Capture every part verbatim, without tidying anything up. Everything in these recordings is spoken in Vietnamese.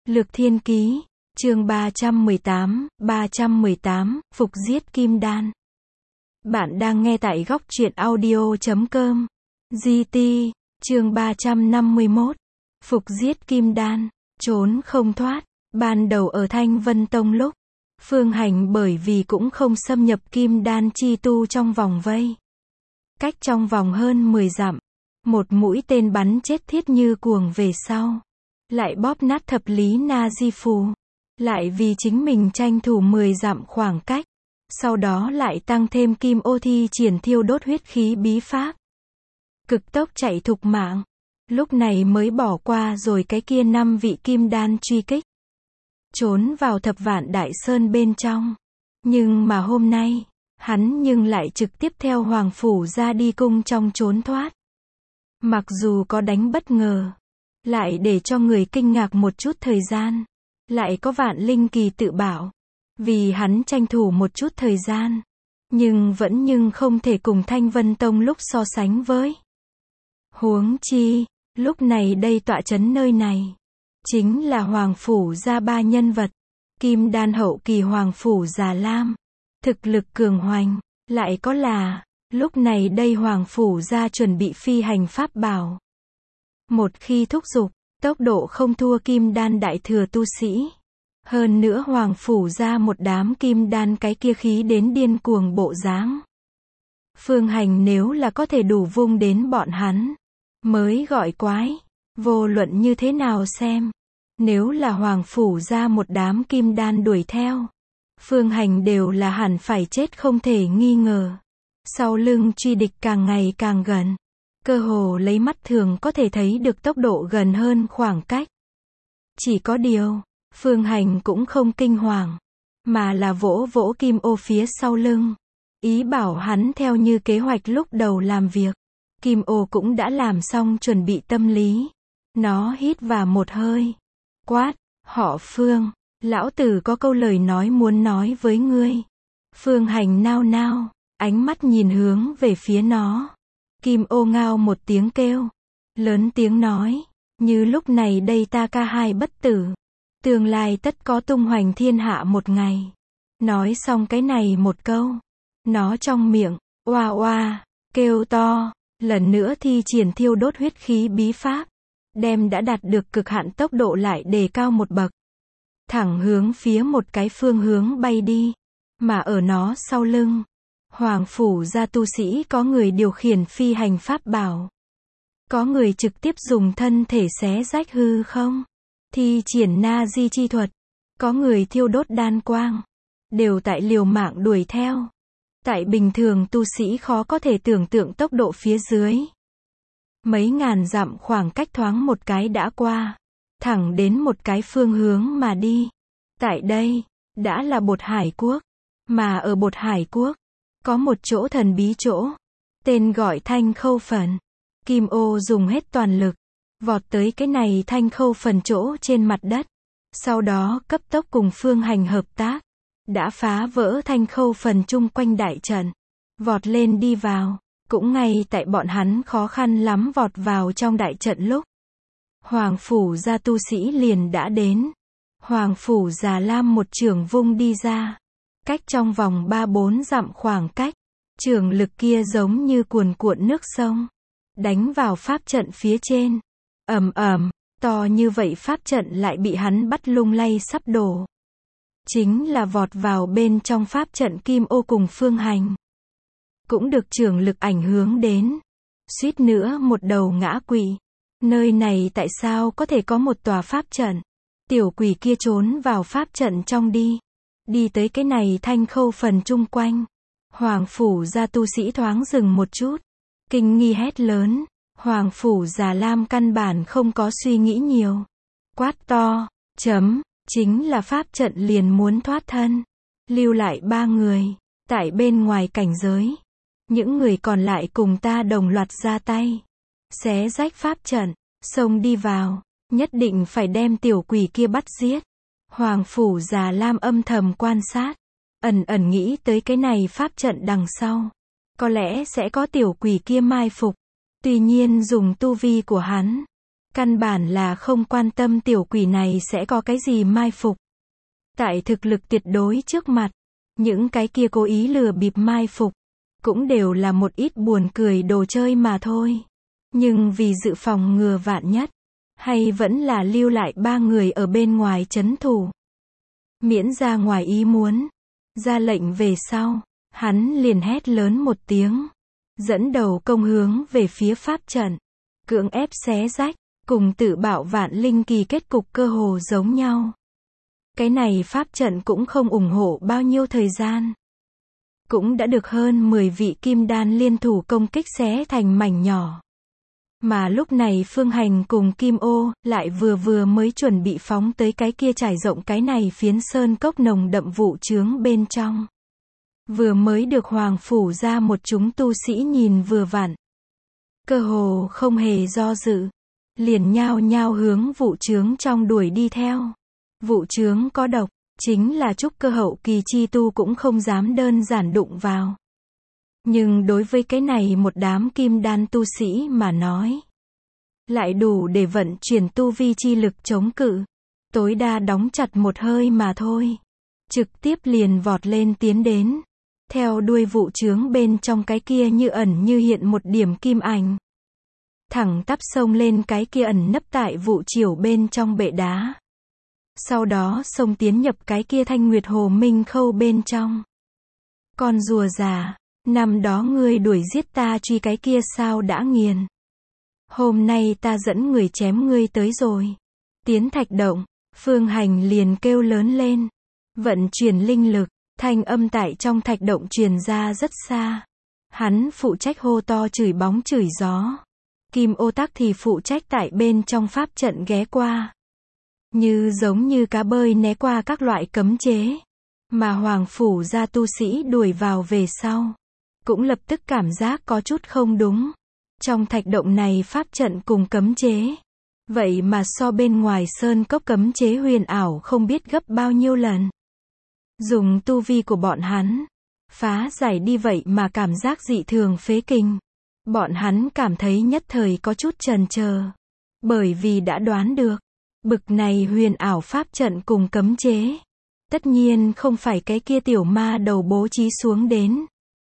Lược Thiên Ký, chương ba trăm mười tám, ba trăm mười tám, Phục giết Kim Đan. Bạn đang nghe tại góc truyện audio chấm com. giê tê, chương ba trăm năm mươi mốt. Phục giết Kim Đan, trốn không thoát. Ban đầu ở Thanh Vân Tông lúc, Phương Hành bởi vì cũng không xâm nhập Kim Đan chi tu trong vòng vây. Cách trong vòng hơn mười dặm, một mũi tên bắn chết thiết như cuồng về sau. Lại bóp nát thập lý na di phù. Lại vì chính mình tranh thủ mười dặm khoảng cách. Sau đó lại tăng thêm kim ô thi triển thiêu đốt huyết khí bí pháp. Cực tốc chạy thục mạng. Lúc này mới bỏ qua rồi cái kia năm vị kim đan truy kích. Trốn vào thập vạn đại sơn bên trong. Nhưng mà hôm nay, hắn nhưng lại trực tiếp theo Hoàng Phủ ra đi cung trong trốn thoát. Mặc dù có đánh bất ngờ, lại để cho người kinh ngạc một chút thời gian. Lại có Vạn Linh Kỳ tự bảo. Vì hắn tranh thủ một chút thời gian. Nhưng vẫn nhưng không thể cùng Thanh Vân Tông lúc so sánh với. Huống chi, lúc này đây tọa chấn nơi này. Chính là Hoàng Phủ ra ba nhân vật. Kim Đan hậu kỳ Hoàng Phủ Già Lam. Thực lực cường hoành. Lại có là, lúc này đây Hoàng Phủ ra chuẩn bị phi hành pháp bảo. Một khi thúc giục, tốc độ không thua Kim Đan đại thừa tu sĩ. Hơn nữa Hoàng Phủ ra một đám Kim Đan cái kia khí đến điên cuồng bộ dáng. Phương Hành nếu là có thể đủ vung đến bọn hắn, mới gọi quái. Vô luận như thế nào xem. Nếu là Hoàng Phủ ra một đám Kim Đan đuổi theo, Phương Hành đều là hẳn phải chết không thể nghi ngờ. Sau lưng truy địch càng ngày càng gần. Cơ hồ lấy mắt thường có thể thấy được tốc độ gần hơn khoảng cách. Chỉ có điều, Phương Hành cũng không kinh hoàng, mà là vỗ vỗ kim ô phía sau lưng. Ý bảo hắn theo như kế hoạch lúc đầu làm việc. Kim ô cũng đã làm xong chuẩn bị tâm lý. Nó hít vào một hơi. Quát, họ Phương, lão tử có câu lời nói muốn nói với ngươi. Phương Hành nao nao, ánh mắt nhìn hướng về phía nó. Kim ô ngao một tiếng kêu. Lớn tiếng nói, như lúc này đây ta ca hai bất tử. Tương lai tất có tung hoành thiên hạ một ngày. Nói xong cái này một câu. Nó trong miệng, oa oa, kêu to. Lần nữa thi triển thiêu đốt huyết khí bí pháp. Đem đã đạt được cực hạn tốc độ lại đề cao một bậc. Thẳng hướng phía một cái phương hướng bay đi. Mà ở nó sau lưng. Hoàng Phủ ra tu sĩ có người điều khiển phi hành pháp bảo. Có người trực tiếp dùng thân thể xé rách hư không. Thi triển na di chi thuật. Có người thiêu đốt đan quang. Đều tại liều mạng đuổi theo. Tại bình thường tu sĩ khó có thể tưởng tượng tốc độ phía dưới. Mấy ngàn dặm khoảng cách thoáng một cái đã qua. Thẳng đến một cái phương hướng mà đi. Tại đây, đã là Bột Hải Quốc. Mà ở Bột Hải Quốc, có một chỗ thần bí chỗ. Tên gọi Thanh Khâu Phần. Kim ô dùng hết toàn lực. Vọt tới cái này Thanh Khâu Phần chỗ trên mặt đất. Sau đó cấp tốc cùng Phương Hành hợp tác. Đã phá vỡ Thanh Khâu Phần chung quanh đại trận. Vọt lên đi vào. Cũng ngay tại bọn hắn khó khăn lắm vọt vào trong đại trận lúc. Hoàng Phủ ra tu sĩ liền đã đến. Hoàng Phủ Già Lam một chưởng vung đi ra. Cách trong vòng ba bốn dặm khoảng cách. Chưởng lực kia giống như cuồn cuộn nước sông. Đánh vào pháp trận phía trên. Ầm ầm, to như vậy pháp trận lại bị hắn bắt lung lay sắp đổ. Chính là vọt vào bên trong pháp trận Kim ô cùng Phương Hành. Cũng được chưởng lực ảnh hưởng đến. Suýt nữa một đầu ngã quỵ. Nơi này tại sao có thể có một tòa pháp trận? Tiểu quỷ kia trốn vào pháp trận trong đi. Đi tới cái này Thanh Khâu Phần chung quanh. Hoàng Phủ ra tu sĩ thoáng dừng một chút. Kinh nghi hét lớn. Hoàng Phủ Già Lam căn bản không có suy nghĩ nhiều. Quát to, chấm, chính là pháp trận liền muốn thoát thân. Lưu lại ba người, tại bên ngoài cảnh giới. Những người còn lại cùng ta đồng loạt ra tay. Xé rách pháp trận, xông đi vào. Nhất định phải đem tiểu quỷ kia bắt giết. Hoàng Phủ Già Lam âm thầm quan sát. Ẩn ẩn nghĩ tới cái này pháp trận đằng sau. Có lẽ sẽ có tiểu quỷ kia mai phục. Tuy nhiên dùng tu vi của hắn. Căn bản là không quan tâm tiểu quỷ này sẽ có cái gì mai phục. Tại thực lực tuyệt đối trước mặt, những cái kia cố ý lừa bịp mai phục, cũng đều là một ít buồn cười đồ chơi mà thôi. Nhưng vì dự phòng ngừa vạn nhất, hay vẫn là lưu lại ba người ở bên ngoài trấn thủ. Miễn ra ngoài ý muốn, ra lệnh về sau, hắn liền hét lớn một tiếng, dẫn đầu công hướng về phía pháp trận, cưỡng ép xé rách, cùng tự bạo vạn linh kỳ kết cục cơ hồ giống nhau. Cái này pháp trận cũng không ủng hộ bao nhiêu thời gian. Cũng đã được hơn mười vị kim đan liên thủ công kích xé thành mảnh nhỏ. Mà lúc này Phương Hành cùng Kim Ô, lại vừa vừa mới chuẩn bị phóng tới cái kia trải rộng cái này phiến sơn cốc nồng đậm vụ chướng bên trong. Vừa mới được Hoàng Phủ ra một chúng tu sĩ nhìn vừa vặn. Cơ hồ không hề do dự. Liền nhao nhao hướng vụ chướng trong đuổi đi theo. Vụ chướng có độc, chính là trúc cơ hậu kỳ chi tu cũng không dám đơn giản đụng vào. Nhưng đối với cái này một đám kim đan tu sĩ mà nói, lại đủ để vận chuyển tu vi chi lực chống cự. Tối đa đóng chặt một hơi mà thôi. Trực tiếp liền vọt lên tiến đến. Theo đuôi vụ chướng bên trong cái kia như ẩn như hiện một điểm kim ảnh. Thẳng tắp xông lên cái kia ẩn nấp tại vụ chiểu bên trong bệ đá. Sau đó xông tiến nhập cái kia thanh nguyệt hồ minh khâu bên trong. Con rùa già, năm đó ngươi đuổi giết ta truy cái kia sao đã nghiền. Hôm nay ta dẫn người chém ngươi tới rồi. Tiến thạch động, Phương Hành liền kêu lớn lên. Vận chuyển linh lực, thanh âm tại trong thạch động truyền ra rất xa. Hắn phụ trách hô to chửi bóng chửi gió. Kim Ô Tắc thì phụ trách tại bên trong pháp trận ghé qua. Như giống như cá bơi né qua các loại cấm chế. Mà Hoàng Phủ ra tu sĩ đuổi vào về sau. Cũng lập tức cảm giác có chút không đúng. Trong thạch động này pháp trận cùng cấm chế. Vậy mà so bên ngoài sơn cốc cấm chế huyền ảo không biết gấp bao nhiêu lần. Dùng tu vi của bọn hắn. Phá giải đi vậy mà cảm giác dị thường phế kinh. Bọn hắn cảm thấy nhất thời có chút chần chờ. Bởi vì đã đoán được. Bực này huyền ảo pháp trận cùng cấm chế. Tất nhiên không phải cái kia tiểu ma đầu bố trí xuống đến.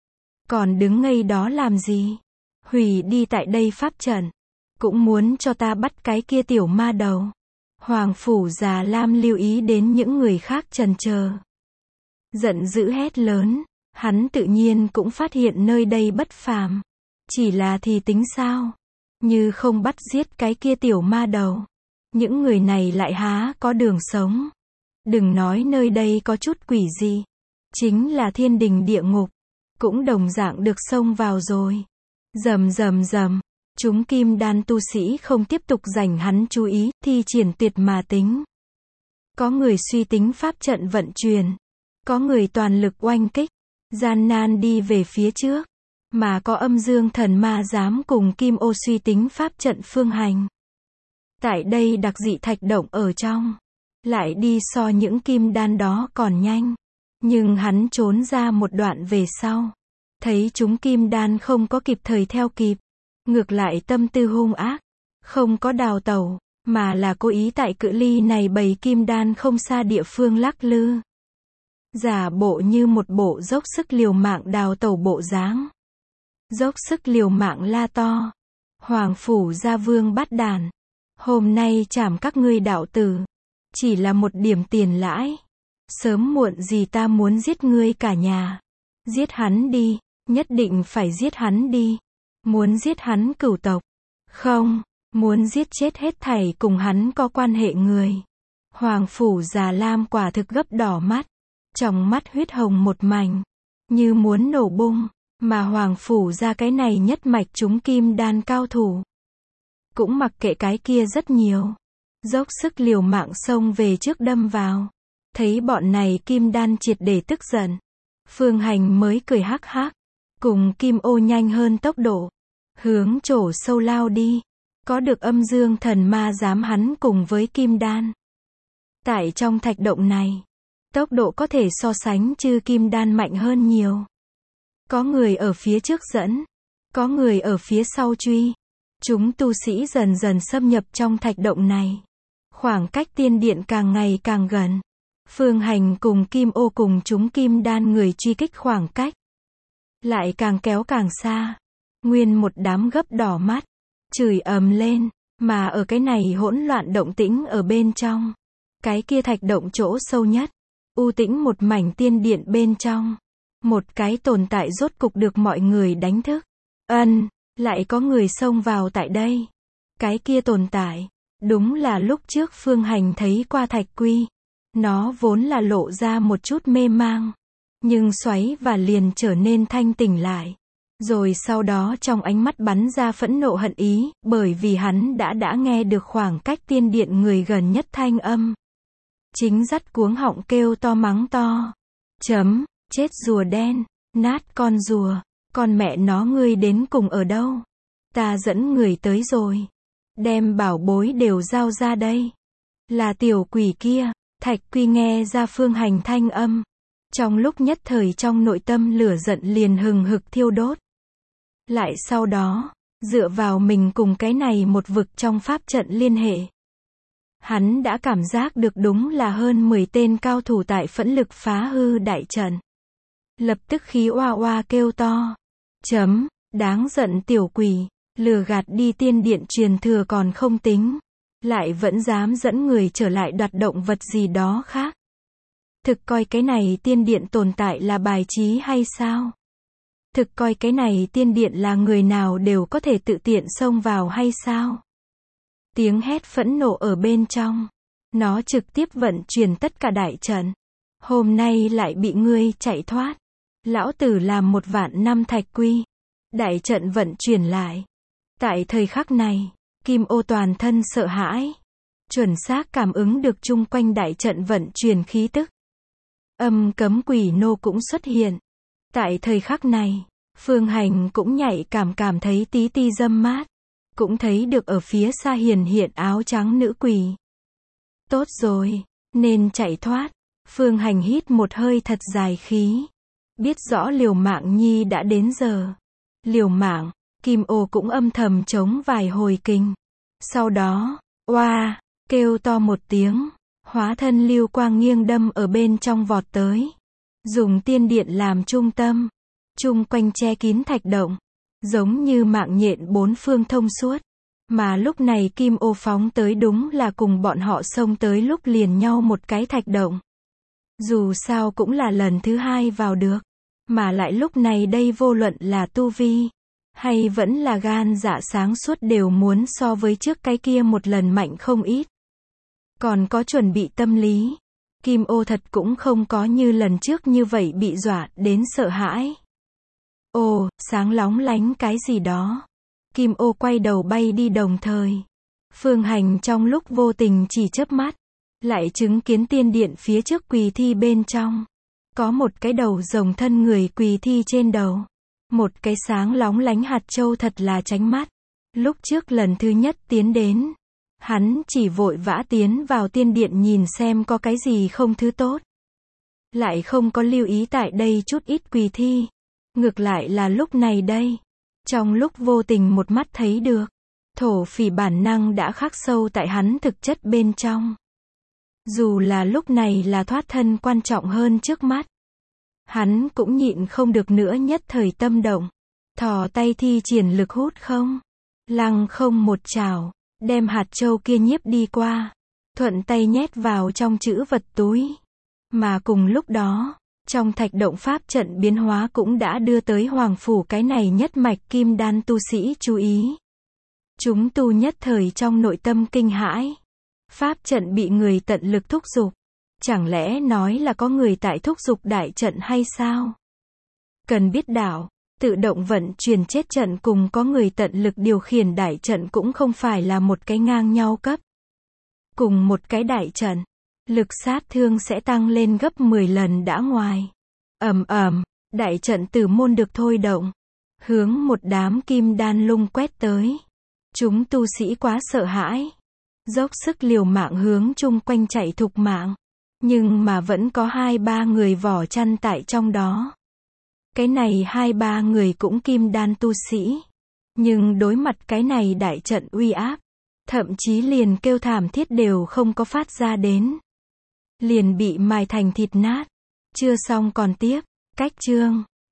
Còn đứng ngây đó làm gì? Hủy đi tại đây pháp trận. Cũng muốn cho ta bắt cái kia tiểu ma đầu. Hoàng Phủ già Lam lưu ý đến những người khác chần chờ. Giận dữ hét lớn. Hắn tự nhiên cũng phát hiện nơi đây bất phàm. Chỉ là thì tính sao? Như không bắt giết cái kia tiểu ma đầu. Những người này lại há có đường sống. Đừng nói nơi đây có chút quỷ gì. Chính là thiên đình địa ngục. Cũng đồng dạng được xông vào rồi. Rầm rầm rầm. Chúng kim đan tu sĩ không tiếp tục dành hắn chú ý, thi triển tuyệt mà tính. Có người suy tính pháp trận vận chuyển. Có người toàn lực oanh kích. Gian nan đi về phía trước. Mà có âm dương thần ma dám cùng Kim Ô suy tính pháp trận phương hành. Tại đây đặc dị thạch động ở trong. Lại đi so những kim đan đó còn nhanh. Nhưng hắn trốn ra một đoạn về sau. Thấy chúng kim đan không có kịp thời theo kịp. Ngược lại tâm tư hung ác. Không có đào tẩu. Mà là cố ý tại cự ly này bầy kim đan không xa địa phương lắc lư. Giả bộ như một bộ dốc sức liều mạng đào tẩu bộ dáng. Dốc sức liều mạng la to. Hoàng Phủ gia vương bắt đàn. Hôm nay trảm các ngươi đạo tử. Chỉ là một điểm tiền lãi. Sớm muộn gì ta muốn giết ngươi cả nhà. Giết hắn đi. Nhất định phải giết hắn đi. Muốn giết hắn cửu tộc. Không. Muốn giết chết hết thảy cùng hắn có quan hệ người. Hoàng Phủ già Lam quả thực gấp đỏ mắt. Trong mắt huyết hồng một mảnh. Như muốn nổ bung. Mà Hoàng Phủ ra cái này nhất mạch chúng kim đan cao thủ. Cũng mặc kệ cái kia rất nhiều. Dốc sức liều mạng xông về trước đâm vào. Thấy bọn này kim đan triệt để tức giận. Phương Hành mới cười hắc hắc. Cùng Kim Ô nhanh hơn tốc độ. Hướng chỗ sâu lao đi. Có được âm dương thần ma dám hắn cùng với kim đan. Tại trong thạch động này. Tốc độ có thể so sánh chư kim đan mạnh hơn nhiều. Có người ở phía trước dẫn. Có người ở phía sau truy. Chúng tu sĩ dần dần xâm nhập trong thạch động này. Khoảng cách tiên điện càng ngày càng gần. Phương Hành cùng Kim Ô cùng chúng kim đan người truy kích khoảng cách lại càng kéo càng xa. Nguyên một đám gấp đỏ mắt, chửi ầm lên, mà ở cái này hỗn loạn động tĩnh ở bên trong. Cái kia thạch động chỗ sâu nhất, u tĩnh một mảnh tiên điện bên trong. Một cái tồn tại rốt cục được mọi người đánh thức. Ân, lại có người xông vào tại đây. Cái kia tồn tại, đúng là lúc trước Phương Hành thấy qua thạch quy. Nó vốn là lộ ra một chút mê mang, nhưng xoáy và liền trở nên thanh tỉnh lại. Rồi sau đó trong ánh mắt bắn ra phẫn nộ hận ý, bởi vì hắn đã đã nghe được khoảng cách tiên điện người gần nhất thanh âm. Chính dắt cuống họng kêu to mắng to. Chấm, chết rùa đen, nát con rùa, con mẹ nó ngươi đến cùng ở đâu? Ta dẫn người tới rồi. Đem bảo bối đều giao ra đây. Là tiểu quỷ kia. Thạch Quy nghe ra Phương Hành thanh âm. Trong lúc nhất thời trong nội tâm lửa giận liền hừng hực thiêu đốt. Lại sau đó, dựa vào mình cùng cái này một vực trong pháp trận liên hệ. Hắn đã cảm giác được đúng là hơn mười tên cao thủ tại phẫn lực phá hư đại trận. Lập tức khí oa oa kêu to. Chấm, đáng giận tiểu quỷ, lừa gạt đi tiên điện truyền thừa còn không tính. Lại vẫn dám dẫn người trở lại đoạt động vật gì đó khác. Thực coi cái này tiên điện tồn tại là bài trí hay sao? Thực coi cái này tiên điện là người nào đều có thể tự tiện xông vào hay sao? Tiếng hét phẫn nộ ở bên trong. Nó trực tiếp vận chuyển tất cả đại trận. Hôm nay lại bị ngươi chạy thoát. Lão tử làm một vạn năm thạch quy. Đại trận vận chuyển lại. Tại thời khắc này, Kim Ô toàn thân sợ hãi. Chuẩn xác cảm ứng được chung quanh đại trận vận chuyển khí tức. Âm cấm quỷ nô cũng xuất hiện. Tại thời khắc này, Phương Hành cũng nhạy cảm cảm thấy tí ti dâm mát. Cũng thấy được ở phía xa hiển hiện áo trắng nữ quỷ. Tốt rồi, nên chạy thoát. Phương Hành hít một hơi thật dài khí. Biết rõ liều mạng nhi đã đến giờ. Liều mạng, Kim Ô cũng âm thầm chống vài hồi kinh. Sau đó, oa, kêu to một tiếng. Hóa thân lưu quang nghiêng đâm ở bên trong vọt tới. Dùng tiên điện làm trung tâm. Chung quanh che kín thạch động. Giống như mạng nhện bốn phương thông suốt. Mà lúc này Kim Ô phóng tới đúng là cùng bọn họ xông tới lúc liền nhau một cái thạch động. Dù sao cũng là lần thứ hai vào được. Mà lại lúc này đây vô luận là tu vi. Hay vẫn là gan dạ sáng suốt đều muốn so với trước cái kia một lần mạnh không ít. Còn có chuẩn bị tâm lý. Kim Ô thật cũng không có như lần trước như vậy bị dọa đến sợ hãi. Ồ, sáng lóng lánh cái gì đó. Kim Ô quay đầu bay đi đồng thời. Phương Hành trong lúc vô tình chỉ chớp mắt. Lại chứng kiến tiên điện phía trước quỳ thi bên trong. Có một cái đầu rồng thân người quỳ thi trên đầu. Một cái sáng lóng lánh hạt châu thật là chánh mắt. Lúc trước lần thứ nhất tiến đến. Hắn chỉ vội vã tiến vào tiên điện nhìn xem có cái gì không thứ tốt. Lại không có lưu ý tại đây chút ít quỳ thi. Ngược lại là lúc này đây. Trong lúc vô tình một mắt thấy được. Thổ phỉ bản năng đã khắc sâu tại hắn thực chất bên trong. Dù là lúc này là thoát thân quan trọng hơn trước mắt. Hắn cũng nhịn không được nữa nhất thời tâm động. Thò tay thi triển lực hút không. Lăng không một chảo. Đem hạt châu kia nhiếp đi qua. Thuận tay nhét vào trong chữ vật túi. Mà cùng lúc đó, trong thạch động pháp trận biến hóa cũng đã đưa tới Hoàng Phủ cái này nhất mạch kim đan tu sĩ chú ý. Chúng tu nhất thời trong nội tâm kinh hãi. Pháp trận bị người tận lực thúc giục. Chẳng lẽ nói là có người tại thúc giục đại trận hay sao? Cần biết đạo, tự động vận chuyển chết trận cùng có người tận lực điều khiển đại trận cũng không phải là một cái ngang nhau cấp. Cùng một cái đại trận, lực sát thương sẽ tăng lên gấp mười lần đã ngoài. Ầm ầm, đại trận tử môn được thôi động, hướng một đám kim đan lung quét tới. Chúng tu sĩ quá sợ hãi, dốc sức liều mạng hướng chung quanh chạy thục mạng, nhưng mà vẫn có hai ba người vỏ chăn tại trong đó. Cái này hai ba người cũng kim đan tu sĩ, Nhưng đối mặt cái này đại trận uy áp, thậm chí liền kêu thảm thiết đều không có phát ra đến. Liền bị mài thành thịt nát. Chưa xong còn tiếp. Cách chương